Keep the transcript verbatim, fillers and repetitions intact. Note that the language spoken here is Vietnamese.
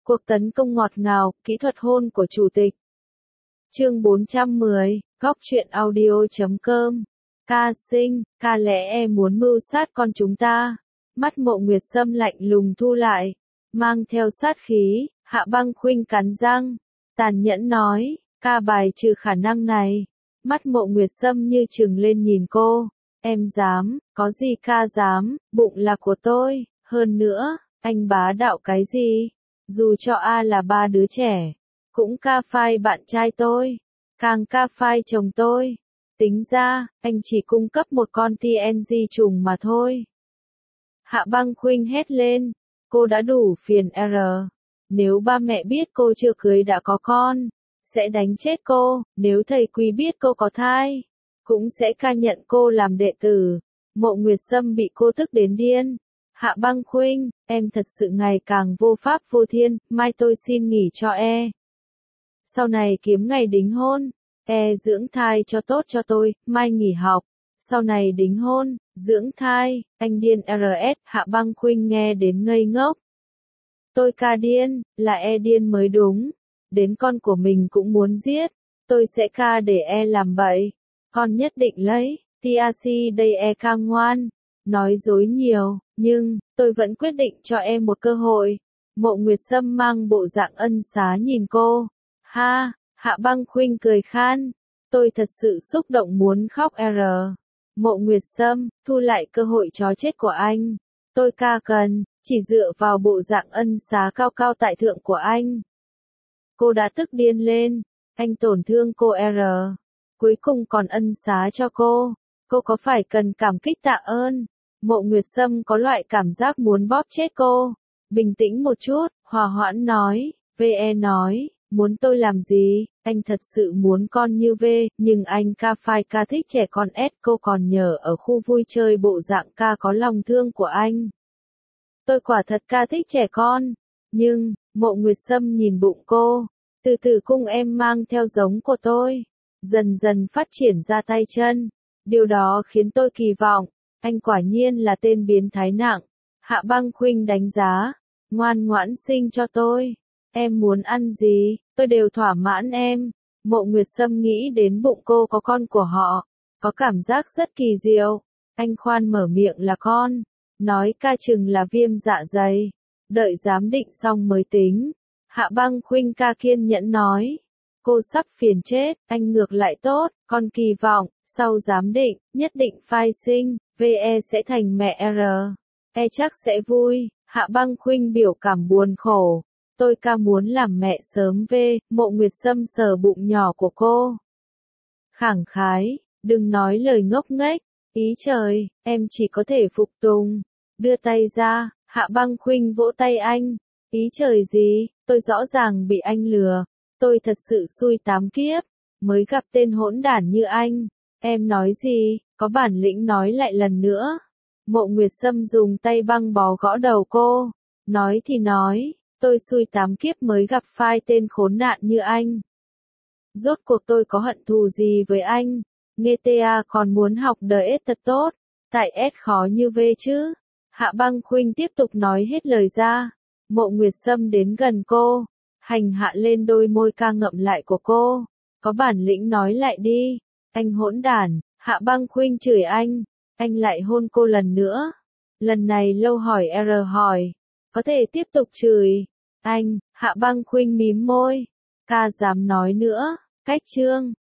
Cuộc tấn công ngọt ngào, kỹ thuật hôn của chủ tịch. Chương bốn trăm mười, góc truyện audio chấm com. Ca sinh, ca lẽ em muốn mưu sát con chúng ta? Mắt Mộ Nguyệt Sâm lạnh lùng thu lại, mang theo sát khí. Hạ Băng Khuynh cắn răng, tàn nhẫn nói, ca bài trừ khả năng này. Mắt Mộ Nguyệt Sâm như trừng lên nhìn cô, em dám, có gì ca dám, bụng là của tôi, hơn nữa, anh bá đạo cái gì? Dù cho A là ba đứa trẻ, cũng ca phai bạn trai tôi, càng ca phai chồng tôi. Tính ra, anh chỉ cung cấp một con tê en giê trùng mà thôi. Hạ Băng Khuynh hét lên, cô đã đủ phiền R. Nếu ba mẹ biết cô chưa cưới đã có con, sẽ đánh chết cô. Nếu thầy quý biết cô có thai, cũng sẽ ca nhận cô làm đệ tử. Mộ Nguyệt Sâm bị cô tức đến điên. Hạ Băng Khuynh, em thật sự ngày càng vô pháp vô thiên, mai tôi xin nghỉ cho e. Sau này kiếm ngày đính hôn, e dưỡng thai cho tốt cho tôi, mai nghỉ học. Sau này đính hôn, dưỡng thai, anh điên rờ ét. Hạ Băng Khuynh nghe đến ngây ngốc. Tôi ca điên, là e điên mới đúng. Đến con của mình cũng muốn giết. Tôi sẽ ca để e làm bậy. Con nhất định lấy, tê a xê đây e ca ngoan. Nói dối nhiều, nhưng, tôi vẫn quyết định cho em một cơ hội. Mộ Nguyệt Sâm mang bộ dạng ân xá nhìn cô. Ha, Hạ Băng Khuynh cười khan. Tôi thật sự xúc động muốn khóc R. Mộ Nguyệt Sâm, thu lại cơ hội chó chết của anh. Tôi ca cần, chỉ dựa vào bộ dạng ân xá cao cao tại thượng của anh. Cô đã tức điên lên. Anh tổn thương cô R. Cuối cùng còn ân xá cho cô. Cô có phải cần cảm kích tạ ơn? Mộ Nguyệt Sâm có loại cảm giác muốn bóp chết cô. Bình tĩnh một chút, hòa hoãn nói. vê nói, muốn tôi làm gì? Anh thật sự muốn con như V, nhưng anh ca phai ca thích trẻ con S. Cô còn nhờ ở khu vui chơi bộ dạng ca có lòng thương của anh. Tôi quả thật ca thích trẻ con. Nhưng, Mộ Nguyệt Sâm nhìn bụng cô. Từ từ cung em mang theo giống của tôi. Dần dần phát triển ra tay chân. Điều đó khiến tôi kỳ vọng. Anh quả nhiên là tên biến thái nặng. Hạ Băng Khuynh đánh giá. Ngoan ngoãn sinh cho tôi. Em muốn ăn gì, tôi đều thỏa mãn em. Mộ Nguyệt Sâm nghĩ đến bụng cô có con của họ. Có cảm giác rất kỳ diệu. Anh khoan mở miệng là con. Nói ca chừng là viêm dạ dày. Đợi giám định xong mới tính. Hạ Băng Khuynh ca kiên nhẫn nói. Cô sắp phiền chết, anh ngược lại tốt, con kỳ vọng, sau giám định, nhất định phai sinh, vê sẽ thành mẹ R. E chắc sẽ vui. Hạ Băng Khuynh biểu cảm buồn khổ. Tôi ca muốn làm mẹ sớm V. Mộ Nguyệt Sâm sờ bụng nhỏ của cô. Khẳng khái, đừng nói lời ngốc nghếch. Ý trời, em chỉ có thể phục tùng. Đưa tay ra, Hạ Băng Khuynh vỗ tay anh. Ý trời gì, tôi rõ ràng bị anh lừa. Tôi thật sự xui tám kiếp, mới gặp tên hỗn đản như anh. Em nói gì, có bản lĩnh nói lại lần nữa. Mộ Nguyệt Sâm dùng tay băng bó gõ đầu cô. Nói thì nói, tôi xui tám kiếp mới gặp phai tên khốn nạn như anh. Rốt cuộc tôi có hận thù gì với anh? Nghe tê a còn muốn học đời S thật tốt. Tại S khó như V chứ? Hạ Băng Khuynh tiếp tục nói hết lời ra. Mộ Nguyệt Sâm đến gần cô. Hành hạ lên đôi môi ca ngậm lại của cô. Có bản lĩnh nói lại đi. Anh hỗn đản. Hạ Băng Khuynh chửi anh. Anh lại hôn cô lần nữa. Lần này lâu hỏi R hỏi. Có thể tiếp tục chửi. Anh, Hạ Băng Khuynh mím môi. Ca dám nói nữa. Cách chương.